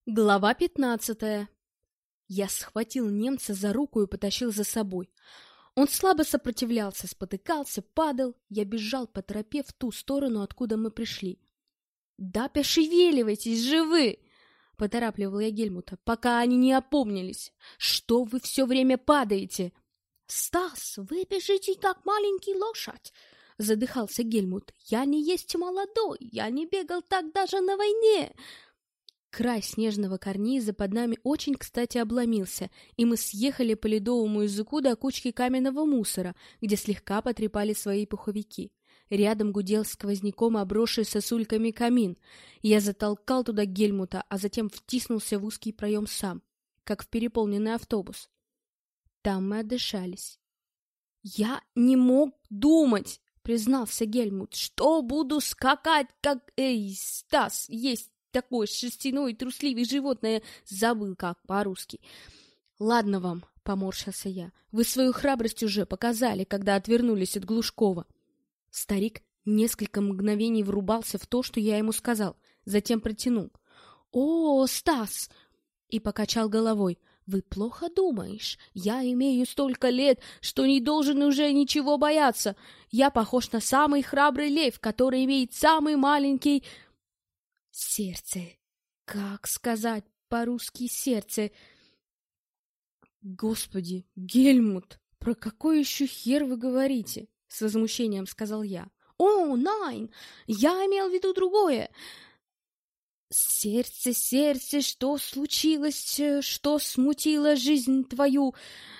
Глава 15. Я схватил немца за руку и потащил за собой. Он слабо сопротивлялся, спотыкался, падал. Я бежал по тропе в ту сторону, откуда мы пришли. «Да пошевеливайтесь же вы!» — поторапливал я Гельмута, пока они не опомнились. «Что вы все время падаете?» «Стас, вы бежите, как маленький лошадь!» — задыхался Гельмут. «Я не есть молодой, я не бегал так даже на войне!» Край снежного карниза под нами очень кстати обломился, и мы съехали по ледовому языку до кучки каменного мусора, где слегка потрепали свои пуховики. Рядом гудел сквозняком обросший сосульками камин. Я затолкал туда Гельмута, а затем втиснулся в узкий проем сам, как в переполненный автобус. Там мы отдышались. «Я не мог думать», — признался Гельмут, — «что буду скакать, как... Эй, Стас, есть такое шерстяное трусливое животное, забыл как по-русски». «Ладно вам», — поморщился я, — «вы свою храбрость уже показали, когда отвернулись от Глушкова». Старик несколько мгновений врубался в то, что я ему сказал, затем протянул: «О, Стас!» и покачал головой. «Вы плохо думаешь. Я имею столько лет, что не должен уже ничего бояться. Я похож на самый храбрый лев, который имеет самый маленький... сердце. Как сказать по-русски сердце?» «Господи, Гельмут, про какой еще хер вы говорите?» — с возмущением сказал я. «О, найн! Я имел в виду другое. Сердце, сердце, что случилось, что смутило жизнь твою?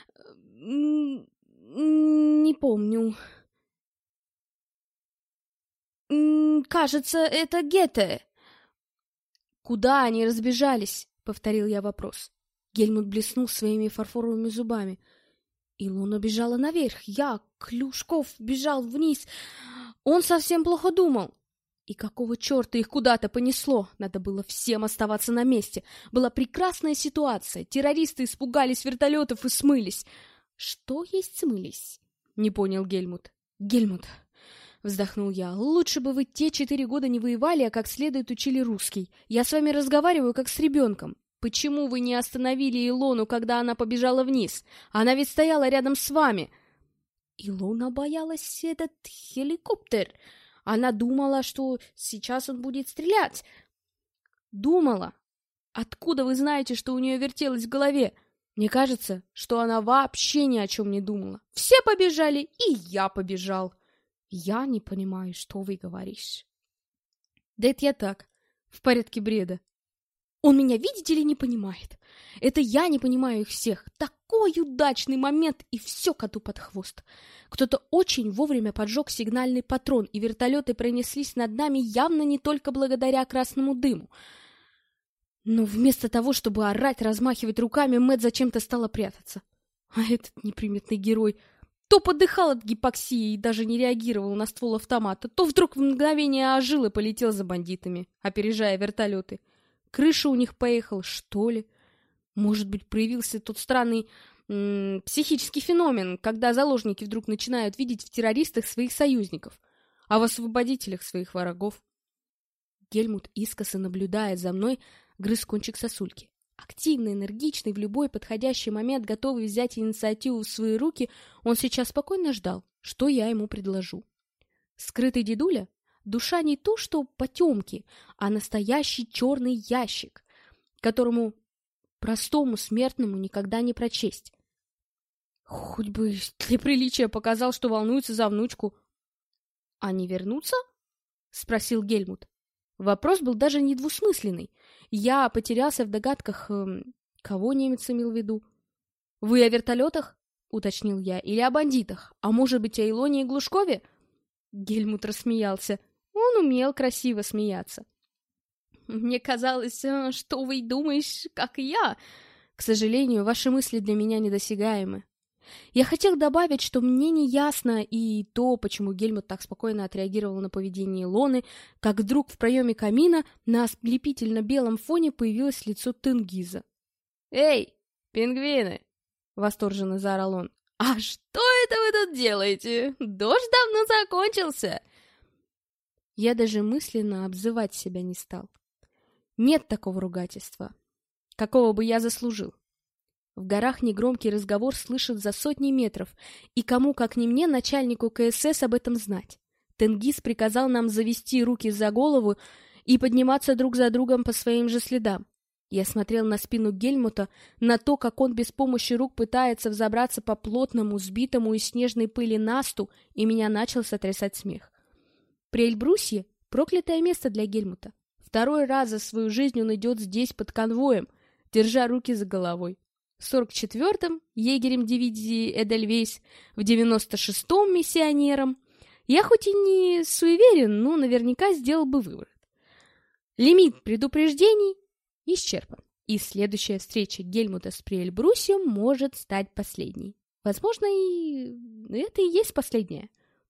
Не помню. Кажется, это Гете». «Куда они разбежались?» — повторил я вопрос. Гельмут блеснул своими фарфоровыми зубами. Илона бежала наверх, Клюшков, бежал вниз. Он совсем плохо думал. И какого черта их куда-то понесло? Надо было всем оставаться на месте. Была прекрасная ситуация. Террористы испугались вертолетов и смылись. «Что есть смылись?» — не понял Гельмут. «Гельмут», — вздохнул я, — «лучше бы вы те 4 года не воевали, а как следует учили русский. Я с вами разговариваю, как с ребенком. Почему вы не остановили Илону, когда она побежала вниз? Она ведь стояла рядом с вами». Илона боялась этот хеликоптер. Она думала, что сейчас он будет стрелять. «Думала? Откуда вы знаете, что у нее вертелось в голове? Мне кажется, что она вообще ни о чем не думала. Все побежали, и я побежал». «Я не понимаю, что вы говоришь». «Да это я так, в порядке бреда». «Он меня, видите ли, не понимает. Это я не понимаю их всех. Такой удачный момент, и все коту под хвост. Кто-то очень вовремя поджег сигнальный патрон, и вертолеты пронеслись над нами явно не только благодаря красному дыму. Но вместо того, чтобы орать, размахивать руками, Мэтт зачем-то стала прятаться. А этот неприметный герой то подыхал от гипоксии и даже не реагировал на ствол автомата, то вдруг в мгновение ожил и полетел за бандитами, опережая вертолеты. Крыша у них поехала, что ли? Может быть, проявился тот странный психический феномен, когда заложники вдруг начинают видеть в террористах своих союзников, а в освободителях своих врагов. Гельмут, искоса наблюдая за мной, грыз кончик сосульки. Активный, энергичный, в любой подходящий момент готовый взять инициативу в свои руки, он сейчас спокойно ждал, что я ему предложу. Скрытый дедуля? Душа не то, что потемки, а настоящий черный ящик, которому простому смертному никогда не прочесть. Хоть бы для приличия показал, что волнуется за внучку. — Они вернутся? — спросил Гельмут. Вопрос был даже недвусмысленный. Я потерялся в догадках, кого немец имел в виду. — Вы о вертолетах? — уточнил я. — Или о бандитах? А может быть, о Илоне и Глушкове? Гельмут рассмеялся. Он умел красиво смеяться. «Мне казалось, что вы думаешь, как и я. К сожалению, ваши мысли для меня недосягаемы». Я хотел добавить, что мне не ясно и то, почему Гельмут так спокойно отреагировал на поведение Илоны, как вдруг в проеме камина на ослепительно-белом фоне появилось лицо Тенгиза. «Эй, пингвины!» — восторженно заорал он. «А что это вы тут делаете? Дождь давно закончился!» Я даже мысленно обзывать себя не стал. Нет такого ругательства. какого бы я заслужил. В горах негромкий разговор слышат за сотни метров, и кому, как не мне, начальнику КСС, об этом знать. Тенгиз приказал нам завести руки за голову и подниматься друг за другом по своим же следам. Я смотрел на спину Гельмута, на то, как он без помощи рук пытается взобраться по плотному, сбитому из снежной пыли насту, и меня начал сотрясать смех. При Эльбрусье — проклятое место для Гельмута. Второй раз за свою жизнь он идет здесь под конвоем, держа руки за головой. В 44-м — егерем дивизии Эдельвейс, в 96-м — миссионером. Я хоть и не суеверен, но наверняка сделал бы вывод. Лимит предупреждений исчерпан, и следующая встреча Гельмута с Приэльбрусьем может стать последней. Возможно, и это и есть последняя.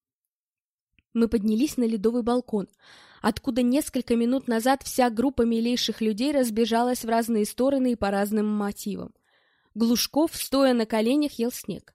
Мы поднялись на ледовый балкон, откуда несколько минут назад вся группа милейших людей разбежалась в разные стороны и по разным мотивам. Глушков, стоя на коленях, ел снег.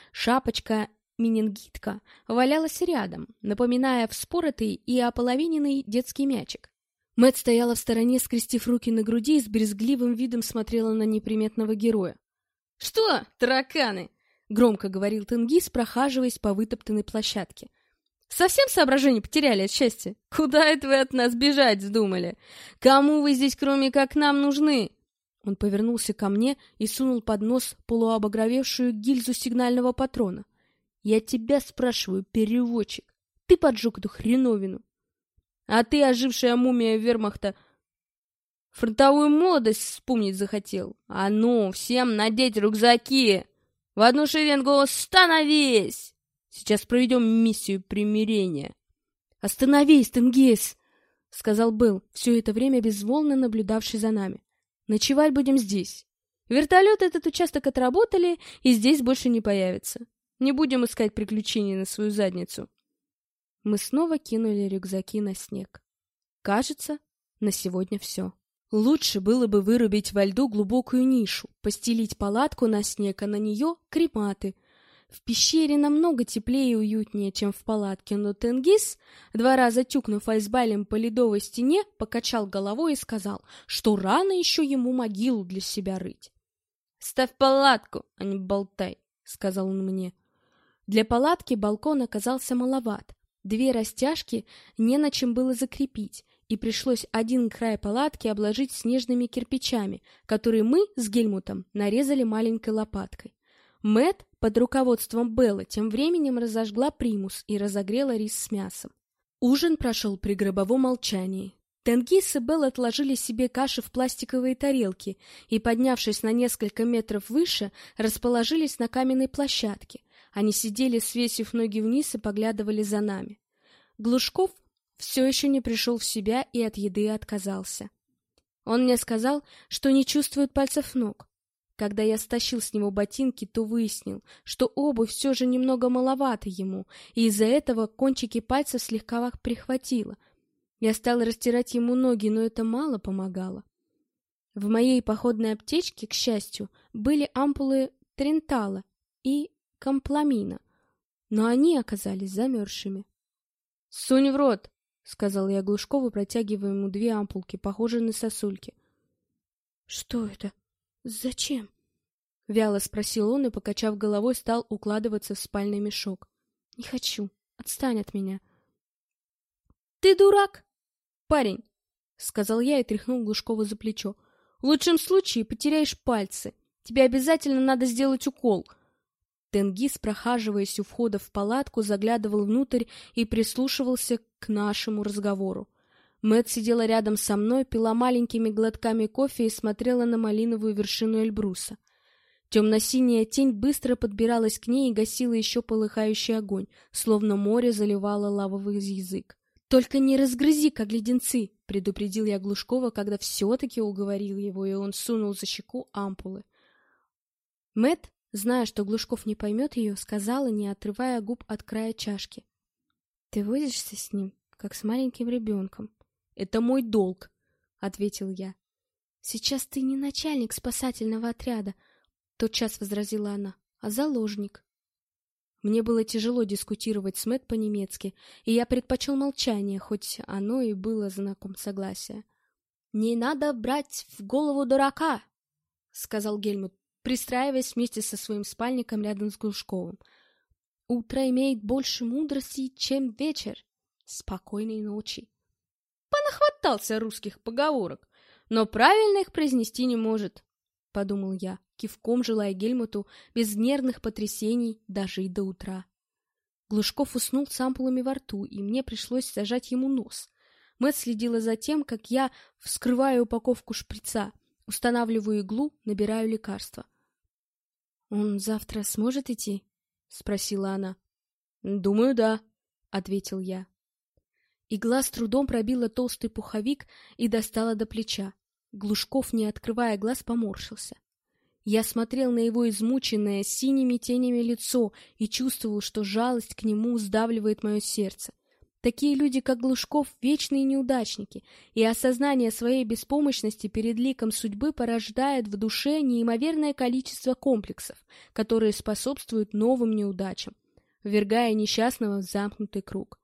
Шапочка-менингитка валялась рядом, напоминая вспоротый и ополовиненный детский мячик. Мэтт стояла в стороне, скрестив руки на груди, и с брезгливым видом смотрела на неприметного героя. — Что, тараканы? — громко говорил Тенгиз, прохаживаясь по вытоптанной площадке. — Совсем соображение потеряли от счастья? Куда это вы от нас бежать вздумали? Кому вы здесь, кроме как нам, нужны? Он повернулся ко мне и сунул под нос полуобогровевшую гильзу сигнального патрона. — Я тебя спрашиваю, переводчик, ты поджег эту хреновину? А ты, ожившая мумия вермахта, фронтовую молодость вспомнить захотел? А ну, всем надеть рюкзаки! В одну шеренгу становись! Сейчас проведем миссию примирения. — Остановись, Тенгиз! — сказал Белл, все это время безволно наблюдавший за нами. — Ночевать будем здесь. Вертолеты этот участок отработали, и здесь больше не появится. Не будем искать приключений на свою задницу. Мы снова кинули рюкзаки на снег. Кажется, на сегодня все. Лучше было бы вырубить во льду глубокую нишу, постелить палатку на снег, а на нее крематы. В пещере намного теплее и уютнее, чем в палатке, но Тенгиз, 2 раза тюкнув айсбалем по ледовой стене, покачал головой и сказал, что рано еще ему могилу для себя рыть. — Ставь палатку, а не болтай, — сказал он мне. Для палатки балкон оказался маловат. 2 растяжки не на чем было закрепить, и пришлось один край палатки обложить снежными кирпичами, которые мы с Гельмутом нарезали маленькой лопаткой. Мэтт под руководством Беллы тем временем разожгла примус и разогрела рис с мясом. Ужин прошел при гробовом молчании. Тенгиз и Белла отложили себе каши в пластиковые тарелки и, поднявшись на несколько метров выше, расположились на каменной площадке. Они сидели, свесив ноги вниз, и поглядывали за нами. Глушков все еще не пришел в себя и от еды отказался. Он мне сказал, что не чувствует пальцев ног. Когда я стащил с него ботинки, то выяснил, что обувь все же немного маловата ему, и из-за этого кончики пальцев слегка прихватило. Я стал растирать ему ноги, но это мало помогало. В моей походной аптечке, к счастью, были ампулы трентала и компламина, но они оказались замерзшими. — Сунь в рот, — сказал я Глушкову, протягивая ему 2 ампулки, похожие на сосульки. — Что это? Зачем? — вяло спросил он и, покачав головой, стал укладываться в спальный мешок. — Не хочу. Отстань от меня. — Ты дурак, парень, — сказал я и тряхнул Глушкова за плечо. — В лучшем случае потеряешь пальцы. Тебе обязательно надо сделать укол. Тенгиз, прохаживаясь у входа в палатку, заглядывал внутрь и прислушивался к нашему разговору. Мэтт сидела рядом со мной, пила маленькими глотками кофе и смотрела на малиновую вершину Эльбруса. Темно-синяя тень быстро подбиралась к ней и гасила еще полыхающий огонь, словно море заливало лавовый язык. — Только не разгрызи, как леденцы! — предупредил я Глушкова, когда все-таки уговорил его, и он сунул за щеку ампулы. Мэтт, зная, что Глушков не поймет ее, сказала, не отрывая губ от края чашки: — Ты возишься с ним, как с маленьким ребенком. — Это мой долг, — ответил я. — Сейчас ты не начальник спасательного отряда, — тотчас возразила она, — а заложник. Мне было тяжело дискутировать с Мэтт по-немецки, и я предпочел молчание, хоть оно и было знаком согласия. — Не надо брать в голову дурака, сказал Гельмут, пристраиваясь вместе со своим спальником рядом с Глушковым. «Утро имеет больше мудрости, чем вечер. Спокойной ночи». Понахватался русских поговорок, но правильно их произнести не может, — подумал я, кивком желая Гельмуту без нервных потрясений дожить до утра. Глушков уснул с ампулами во рту, и мне пришлось зажать ему нос. Мэтт следила за тем, как я вскрываю упаковку шприца, устанавливаю иглу, набираю лекарство. «Он завтра сможет идти?» — спросила она. «Думаю, да», — ответил я. Игла с трудом пробила толстый пуховик и достала до плеча. Глушков, не открывая глаз, поморщился. Я смотрел на его измученное синими тенями лицо и чувствовал, что жалость к нему сдавливает мое сердце. Такие люди, как Глушков, вечные неудачники, и осознание своей беспомощности перед ликом судьбы порождает в душе неимоверное количество комплексов, которые способствуют новым неудачам, ввергая несчастного в замкнутый круг.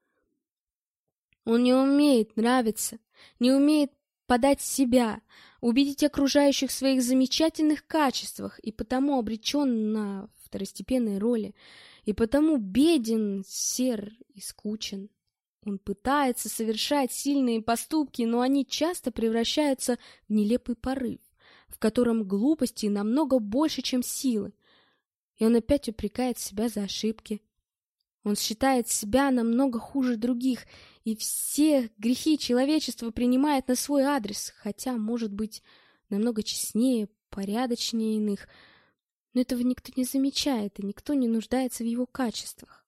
Он не умеет нравиться, не умеет подать себя, убедить окружающих в своих замечательных качествах, и потому обречен на второстепенные роли, и потому беден, сер и скучен. Он пытается совершать сильные поступки, но они часто превращаются в нелепый порыв, в котором глупости намного больше, чем силы. И он опять упрекает себя за ошибки. Он считает себя намного хуже других, и все грехи человечества принимает на свой адрес, хотя, может быть, намного честнее, порядочнее иных, но этого никто не замечает, и никто не нуждается в его качествах.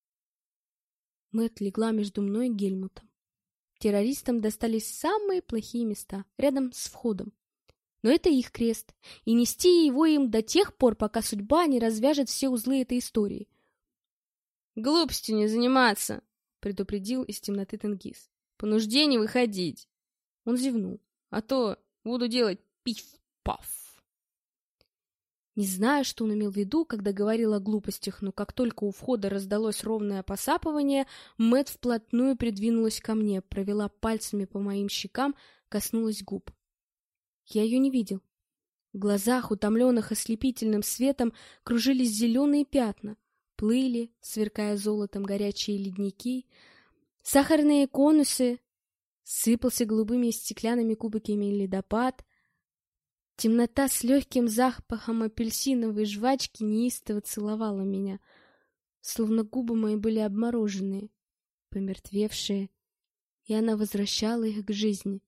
Мэтт легла между мной и Гельмутом. Террористам достались самые плохие места, рядом с входом. Но это их крест, и нести его им до тех пор, пока судьба не развяжет все узлы этой истории. «Глупостью не заниматься», — предупредил из темноты Тенгиз. «По нужде не выходить». Он зевнул. «А то буду делать пиф-паф». Не знаю, что он имел в виду, когда говорил о глупостях, но как только у входа раздалось ровное посапывание, Мэтт вплотную придвинулась ко мне, провела пальцами по моим щекам, коснулась губ. Я ее не видел. В глазах, утомленных ослепительным светом, кружились зеленые пятна, плыли, сверкая золотом, горячие ледники, сахарные конусы, сыпался голубыми стеклянными кубиками ледопад. Темнота с легким запахом апельсиновой жвачки неистово целовала меня, словно губы мои были обмороженные, помертвевшие, и она возвращала их к жизни.